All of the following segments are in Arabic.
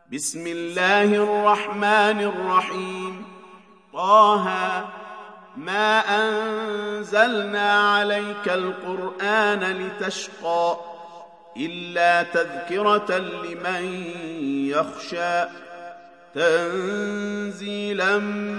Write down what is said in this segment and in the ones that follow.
بسم الله الرحمن الرحيم. طه ما أنزلنا عليك القرآن لتشقى إلا تذكرة لمن يخشى تنزيلا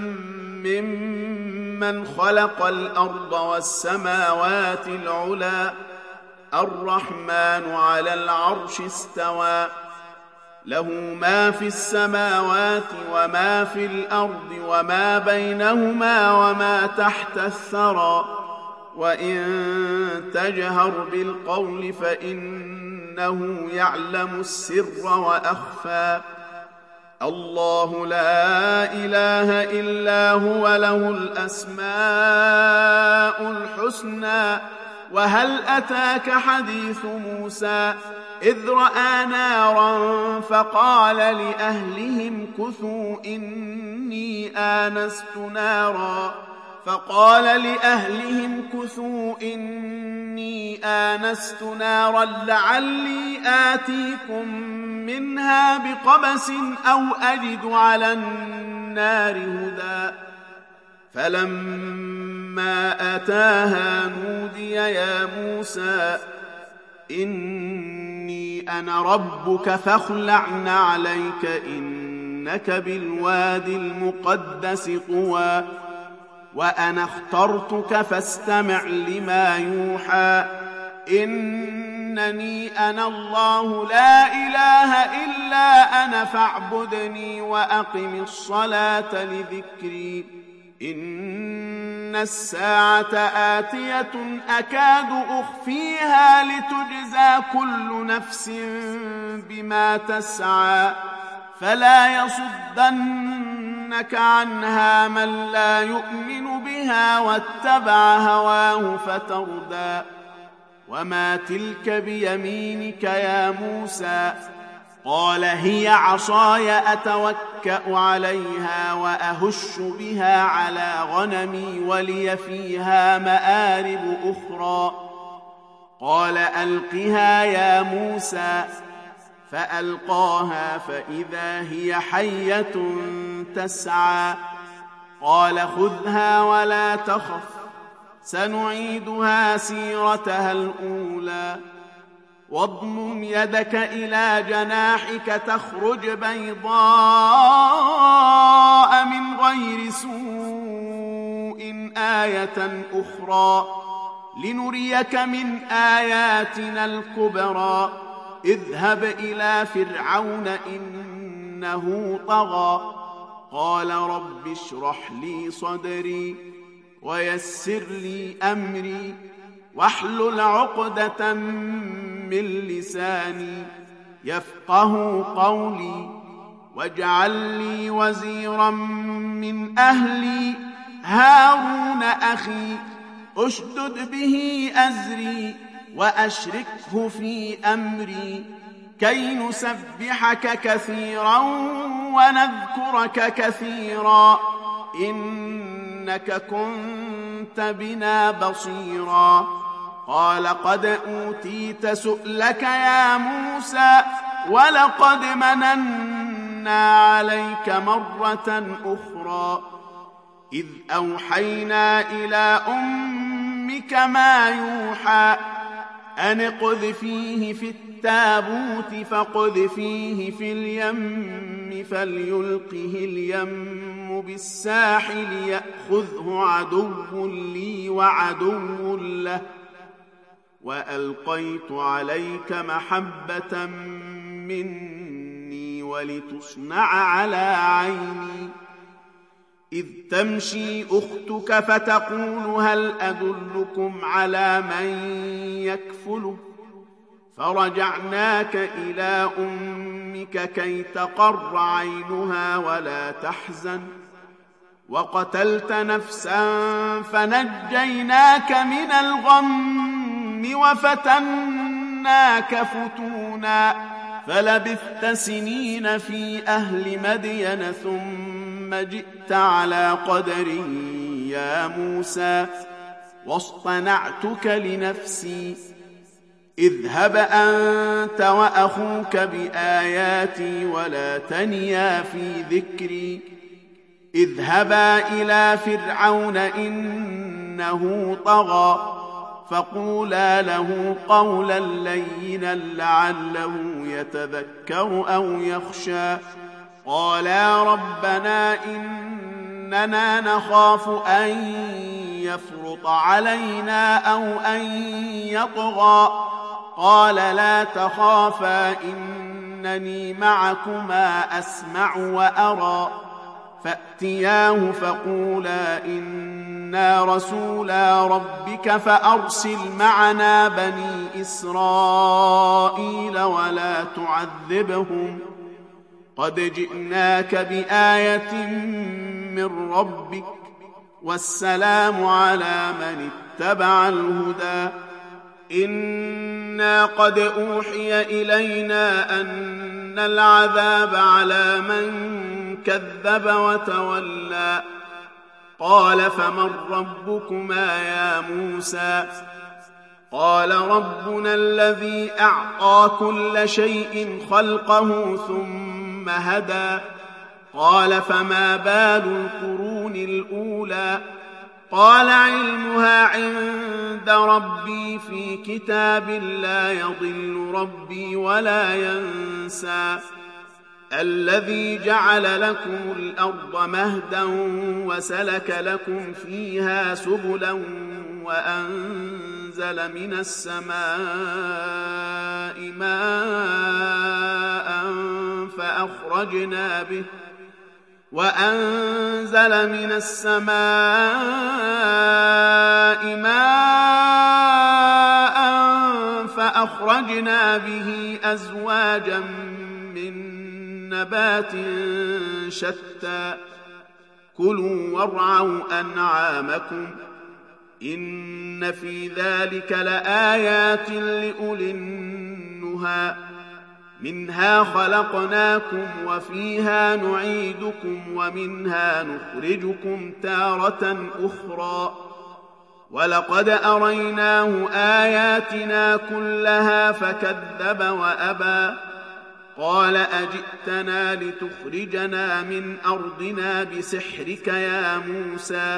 ممن خلق الأرض والسماوات العلى الرحمن على العرش استوى له ما في السماوات وما في الأرض وما بينهما وما تحت الثرى وإن تجهر بالقول فإنه يعلم السر وأخفى الله لا إله إلا هو له الأسماء الحسنى وهل أتاك حديث موسى إذ رأى نارا فقال لأهلهم كثوا إني آنست نارا لعلي آتيكم منها بقبس أو أجد على النار هدى فلما أتاها نودي يا موسى إني أنا ربك فاخلع عليك إنك بالوادي المقدس طوى وأنا اخترتك فاستمع لما يوحى إنني أنا الله لا إله إلا أنا فاعبدني وأقم الصلاة لذكري إن الساعة آتية أكاد أخفيها لتجزى كل نفس بما تسعى فلا يصدنك عنها من لا يؤمن بها واتبع هواه فتردى وما تلك بيمينك يا موسى قال هي عصاي أتوكأ عليها وأهش بها على غنمي ولي فيها مآرب أخرى قال ألقها يا موسى فألقاها فإذا هي حية تسعى قال خذها ولا تخف سنعيدها سيرتها الأولى واضمم يدك إلى جناحك تخرج بيضاء من غير سوء آية أخرى لنريك من آياتنا الكبرى اذهب إلى فرعون إنه طغى قال رب اشرح لي صدري ويسر لي أمري واحلل عقدة من لساني يفقه قولي واجعل لي وزيرا من أهلي هارون أخي أشدد به أزري وأشركه في أمري كي نسبحك كثيرا ونذكرك كثيرا إنك كنت بنا بصيرا قال قد أوتيت سؤلك يا موسى ولقد مننا عليك مرة أخرى إذ أوحينا إلى أمك ما يوحى أن اقذفيه في التابوت فاقذفيه في اليم فليلقه اليم بالساحل يأخذه عدو لي وعدو له وألقيت عليك محبة مني ولتصنع على عيني إذ تمشي أختك فتقول هل أدلكم على من يكفله فرجعناك إلى أمك كي تقر عينها ولا تحزن وقتلت نفسا فنجيناك من الغم وفتناك فتونا فلبثت سنين في أهل مدين ثم جئت على قدر يا موسى واصطنعتك لنفسي اذهب أنت وأخوك بآياتي ولا تنيا في ذكري اذهبا إلى فرعون إنه طغى فقولا له قولا لينا لعله يتذكر أو يخشى قالا ربنا إننا نخاف أن يفرط علينا أو أن يطغى قال لا تخافا إنني معكما أسمع وأرى فأتياه فقولا إنا رسولا ربك فأرسل معنا بني إسرائيل ولا تعذبهم قد جئناك بآية من ربك والسلام على من اتبع الهدى إنا قد أوحي إلينا أن العذاب على من كذب وتولى قال فمن ربكما يا موسى قال ربنا الذي أعطى كل شيء خلقه ثم هدى قال فما بال القرون الأولى قال علمها عند ربي في كتاب لا يضل ربي ولا ينسى الذي جعل لكم الأرض مهدا وسلك لكم فيها سبلا وأنزل من السماء ماء فأخرجنا به أزواجا من نبات شتى كلوا وارعوا أنعامكم إن في ذلك لآيات لأولي النهى منها خلقناكم وفيها نعيدكم ومنها نخرجكم تارة أخرى ولقد أريناه آياتنا كلها فكذب وأبى قال أجئتنا لتخرجنا من أرضنا بسحرك يا موسى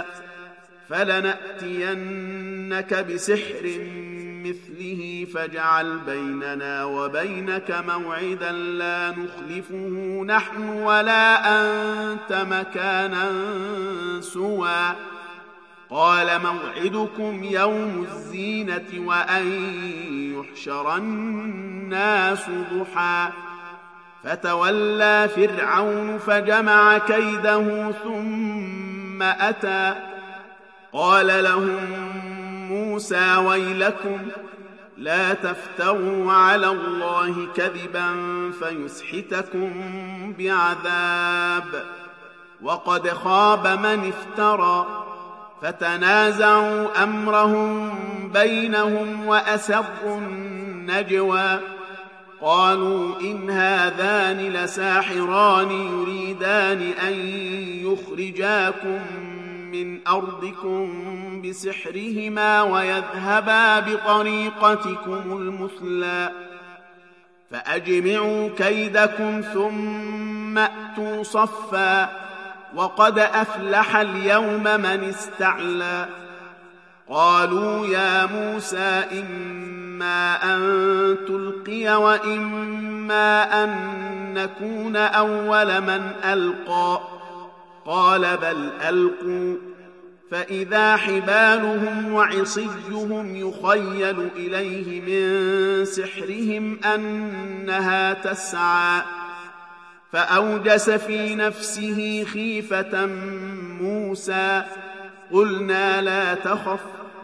فلنأتينك بسحر مثله فاجعل بيننا وبينك موعدا لا نخلفه نحن ولا أنت مكانا سوى قال موعدكم يوم الزينة وأن يحشر الناس ضحى فتولى فرعون فجمع كيده ثم أتى قال لهم موسى ويلكم لا تفتروا على الله كذبا فيسحتكم بعذاب وقد خاب من افترى فتنازعوا أمرهم بينهم وأسروا النجوى قالوا إن هذان لساحران يريدان أن يخرجاكم من أرضكم بسحرهما ويذهبا بطريقتكم المثلى فأجمعوا كيدكم ثم أتوا صفا وقد أفلح اليوم من استعلى قالوا يا موسى إما أن تلقي وإما أن نكون أول من ألقى قال بل ألقوا فإذا حبالهم وعصيهم يخيل إليه من سحرهم أنها تسعى فأوجس في نفسه خيفة موسى قلنا لا تخف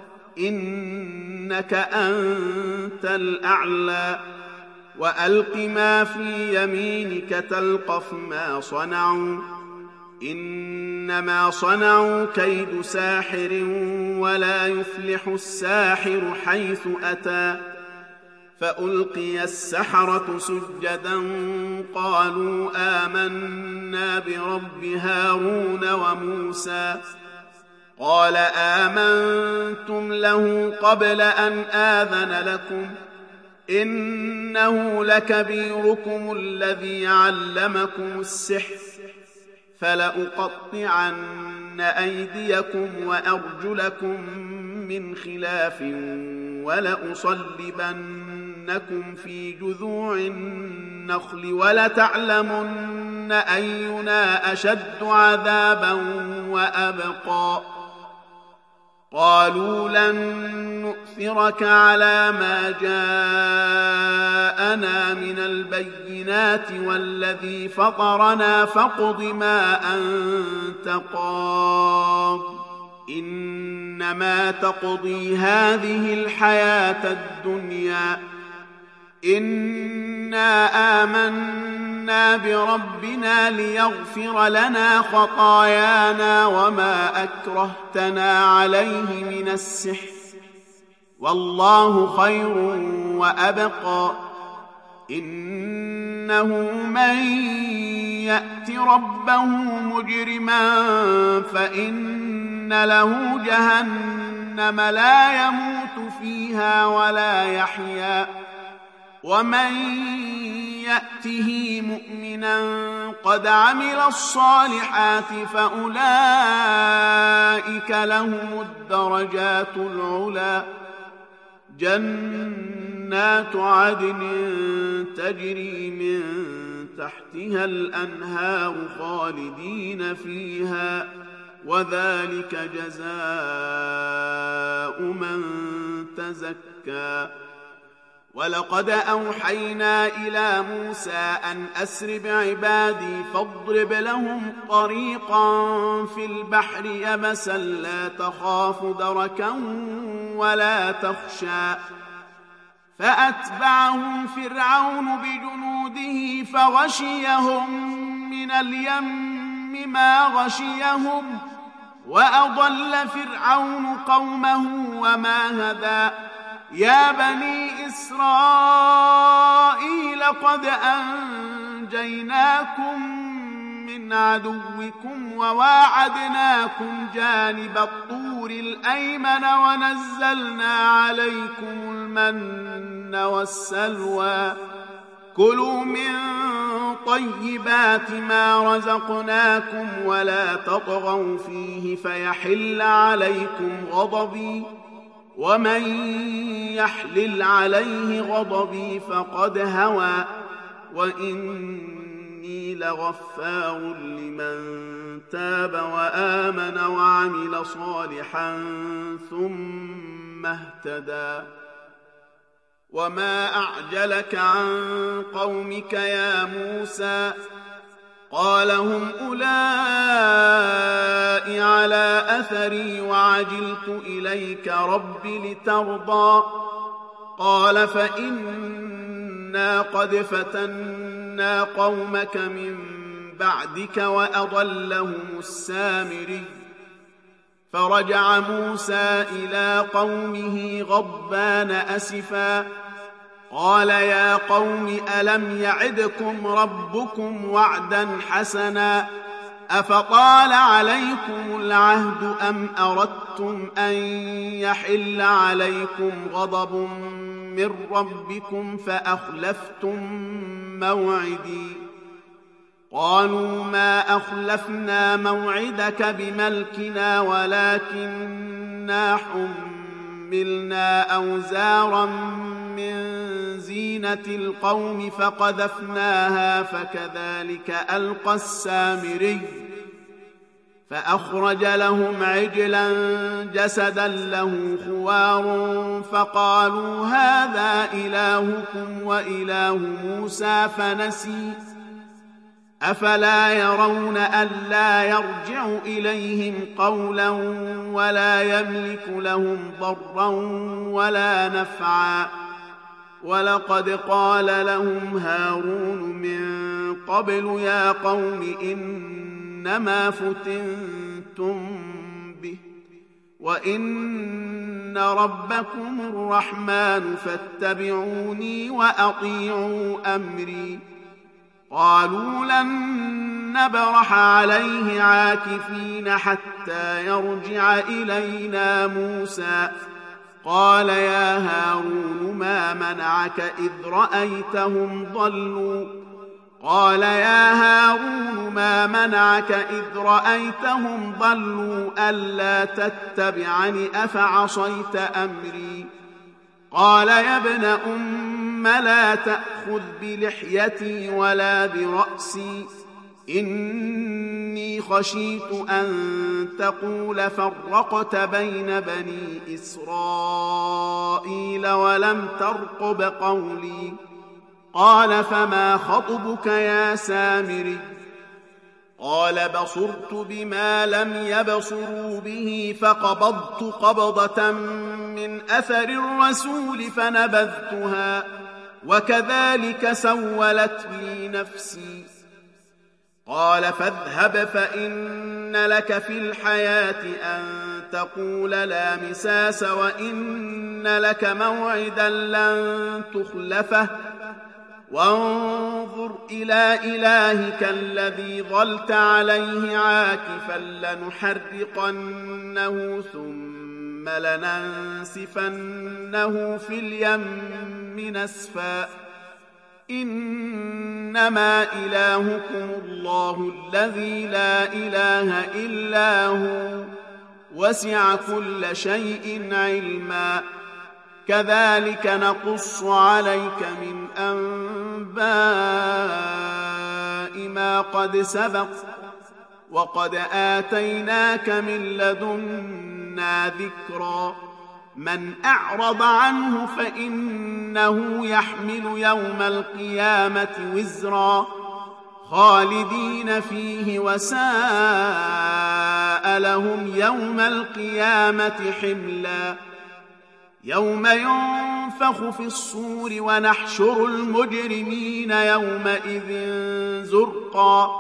إنك أنت الأعلى وألق ما في يمينك تلقف ما صنعوا إنما صنعوا كيد ساحر ولا يفلح الساحر حيث أتى فألقي السحرة سجدا قالوا آمنا برب هارون وموسى قال آمنتم له قبل أن آذن لكم إنه لكبيركم الذي علمكم السحر فلأقطعن أيديكم وأرجلكم من خلاف ولأصلبنكم في جذوع النخل ولتعلمن أينا أشد عذابا وأبقى قالوا لن نؤثرك على ما جاءنا من البينات والذي فطرنا فاقض ما أنت قاض إنما تقضي هذه الحياة الدنيا إنا آمنا بربنا ليغفر لنا خطايانا وما أكرهتنا عليه من السحر والله خير وأبقى إنه من يأت ربه مجرما فإن له جهنم لا يموت فيها ولا يحيا ومن يأته مؤمنا قد عمل الصالحات فأولئك لهم الدرجات العلى جنات عدن تجري من تحتها الأنهار خالدين فيها وذلك جزاء من تزكى ولقد أوحينا إلى موسى أن أسر بعبادي فاضرب لهم طريقا في البحر يبسا لا تخاف دركا ولا تخشى فأتبعهم فرعون بجنوده فغشيهم من اليم ما غشيهم وأضل فرعون قومه وما هدى يا بني إسرائيل قد أنجيناكم من عدوكم وواعدناكم جانب الطور الأيمن ونزلنا عليكم المن والسلوى كلوا من طيبات ما رزقناكم ولا تطغوا فيه فيحل عليكم غضبي ومن يحلل عليه غضبي فقد هوى وإني لغفار لمن تاب وآمن وعمل صالحا ثم اهتدى وما أعجلك عن قومك يا موسى قال هم أولئك على أثري وعجلت إليك رب لترضى قال فإنا قد فتنا قومك من بعدك وأضلهم السامري فرجع موسى إلى قومه غضبان أسفا قال يا قوم ألم يعدكم ربكم وعدا حسنا أفطال عليكم العهد أم أردتم أن يحل عليكم غضب من ربكم فأخلفتم موعدي قالوا ما أخلفنا موعدك بملكنا ولكننا حملنا أوزارا من زينة القوم فقذفناها فكذلك ألقى السامري فأخرج لهم عجلا جسدا له خوار فقالوا هذا إلهكم وإله موسى فنسي أفلا يرون ألا يرجع إليهم قولا ولا يملك لهم ضرا ولا نفعا ولقد قال لهم هارون من قبل يا قوم إنما فتنتم به وإن ربكم الرحمن فاتبعوني وأطيعوا أمري قالوا لن نبرح عليه عاكفين حتى يرجع إلينا موسى قال يا هارون ما منعك إذ رأيتهم ضلوا قال يا هارون ما منعك إذ رأيتهم ضلوا ألا تتبعني أفعصيت أمري قال يا ابن أم لا تأخذ بلحيتي ولا برأسي إني خشيت أن تقول فرقت بين بني إسرائيل ولم ترقب قولي قال فما خطبك يا سامري قال بصرت بما لم يبصروا به فقبضت قبضة من أثر الرسول فنبذتها وكذلك سولت لي نفسي قال فاذهب فإن لك في الحياة أن تقول لا مساس وإن لك موعدا لن تخلفه وانظر إلى إلهك الذي ظلت عليه عاكفا لنحرقنه ثم لننسفنه في اليم نسفا إنما إلهكم الله الذي لا إله إلا هو وسع كل شيء علما كذلك نقص عليك من أنباء ما قد سبق وقد آتيناك من لدنا ذكرا من أعرض عنه فإنه يحمل يوم القيامة وزرا خالدين فيه وساء لهم يوم القيامة حملا يوم ينفخ في الصور ونحشر المجرمين يومئذ زرقا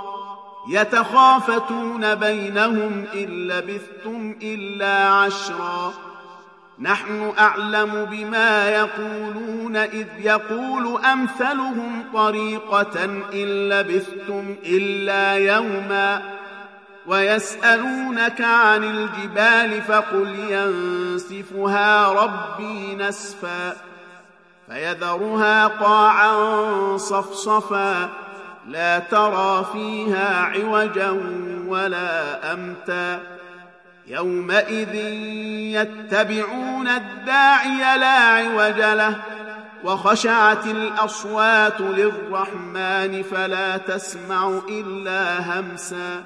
يتخافتون بينهم إن لبثتم إلا عشرا نحن أعلم بما يقولون إذ يقول أمثلهم طريقة إن لبثتم إلا يوما ويسألونك عن الجبال فقل ينسفها ربي نسفا فيذرها قاعا صفصفا لا ترى فيها عوجا ولا أمتا يومئذ يتبعون الداعي لا عوج له وخشعت الأصوات للرحمن فلا تسمع إلا همسا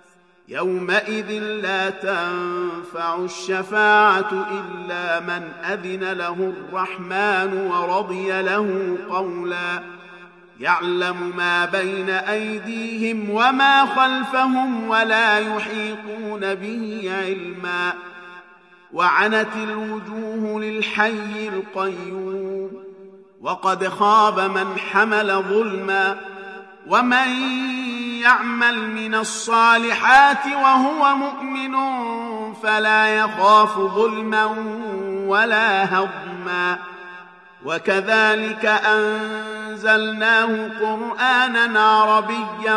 يومئذ لا تنفع الشفاعة إلا من أذن له الرحمن ورضي له قولا يعلم ما بين أيديهم وما خلفهم ولا يحيطون به علما وعنت الوجوه للحي القيوم وقد خاب من حمل ظلما ومن يعمل من الصالحات وهو مؤمن فلا يخاف ظلما ولا هضما وكذلك أنزلناه قرآنا عربيا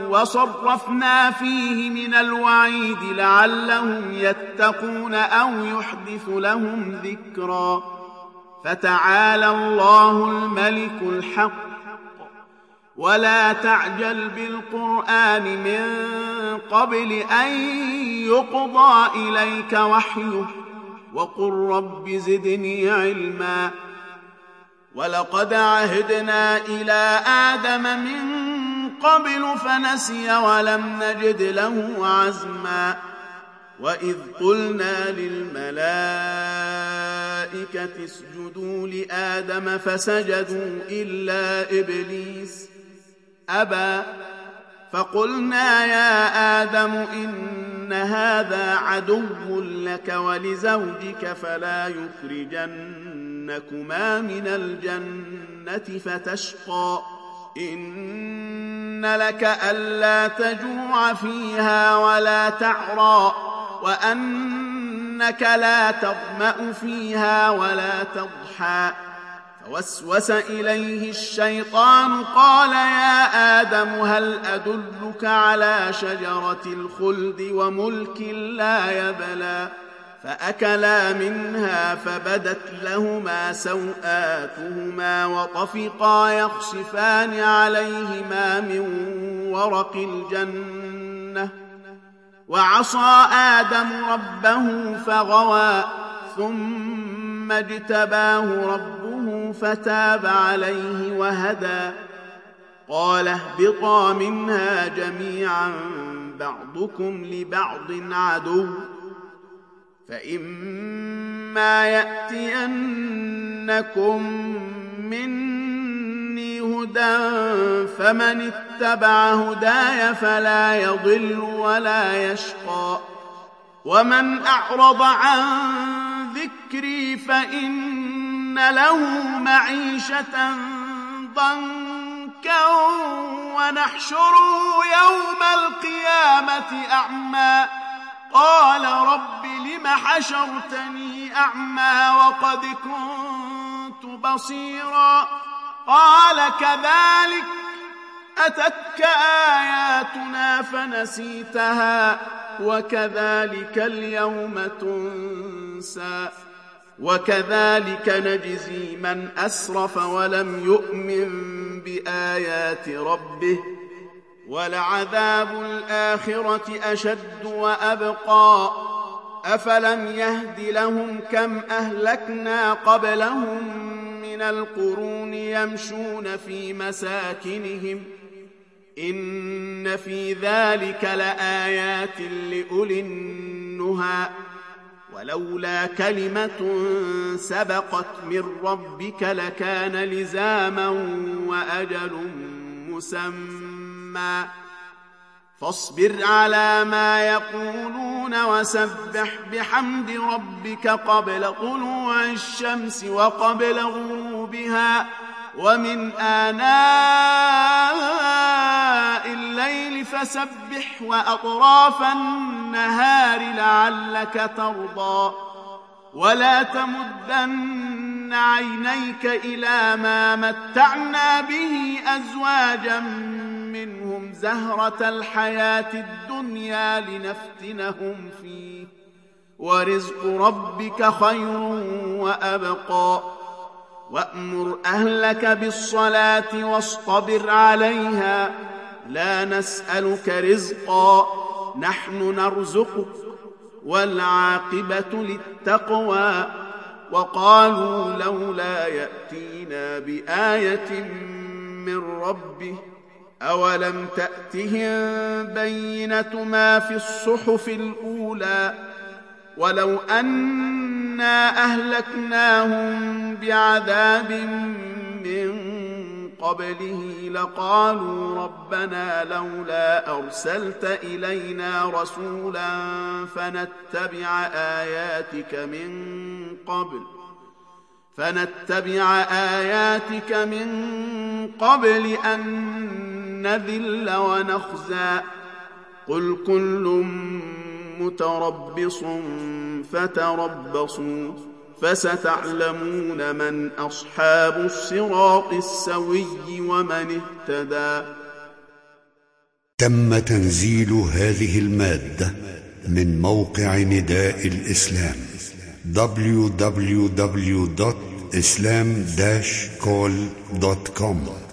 وصرفنا فيه من الوعيد لعلهم يتقون أو يحدث لهم ذكرا فتعالى الله الملك الحق ولا تعجل بالقرآن من قبل أن يقضى إليك وحيه وقل رب زدني علما ولقد عهدنا إلى آدم من قبل فنسي ولم نجد له عزما وإذ قلنا للملائكة اسجدوا لآدم فسجدوا إلا إبليس أبى فقلنا يا آدم إن هذا عدو لك ولزوجك فلا يخرجنكما من الجنة فتشقى إن لك ألا تجوع فيها ولا تعرى وأنك لا تظمأ فيها ولا تضحى فوسوس إليه الشيطان قال يا آدم هل أدلك على شجرة الخلد وملك لا يبلى فأكلا منها فبدت لهما سوآتهما وطفقا يخصفان عليهما من ورق الجنة وعصى آدم ربه فغوى ثم اجتباه ربه فتاب عليه وهدى قال اهبطا منها جميعا بعضكم لبعض عدو فإما يأتينكم مني هدى فمن اتبع هداي فلا يضل ولا يشقى ومن أعرض عن ذكري فإن له معيشة ضنكا ونحشره يوم القيامة أعمى قال رب لم حشرتني أعمى وقد كنت بصيرا قال كذلك أتتك آياتنا فنسيتها وكذلك اليوم تنسى وكذلك نجزي من أسرف ولم يؤمن بآيات ربه ولعذاب الآخرة أشد وأبقى أفلم يهد لهم كم أهلكنا قبلهم من القرون يمشون في مساكنهم إن في ذلك لآيات لأولي النهى ولولا كلمة سبقت من ربك لكان لزاما وأجل مسمى فاصبر على ما يقولون وسبح بحمد ربك قبل طلوع الشمس وقبل غروبها ومن آناء الليل فسبح وأطراف النهار لعلك ترضى ولا تمدن عينيك إلى ما متعنا به أزواجا منهم زهرة الحياة الدنيا لنفتنهم فيه ورزق ربك خير وأبقى وأمر أهلك بالصلاة واصطبر عليها لا نسألك رزقا نحن نرزقك والعاقبة للتقوى وقالوا لولا يأتينا بآية من ربه أولم تأتهم بينة ما في الصحف الأولى ولو أنا أهلكناهم بعذاب من قبله لقالوا ربنا لولا أرسلت إلينا رسولا فنتبع آياتك من قبل أن نذل ونخزى قل كل متربص فتربصوا فستعلمون من أصحاب الصراط السوي ومن اهتدى. تم تنزيل هذه المادة من موقع نداء الإسلام www.islam-call.com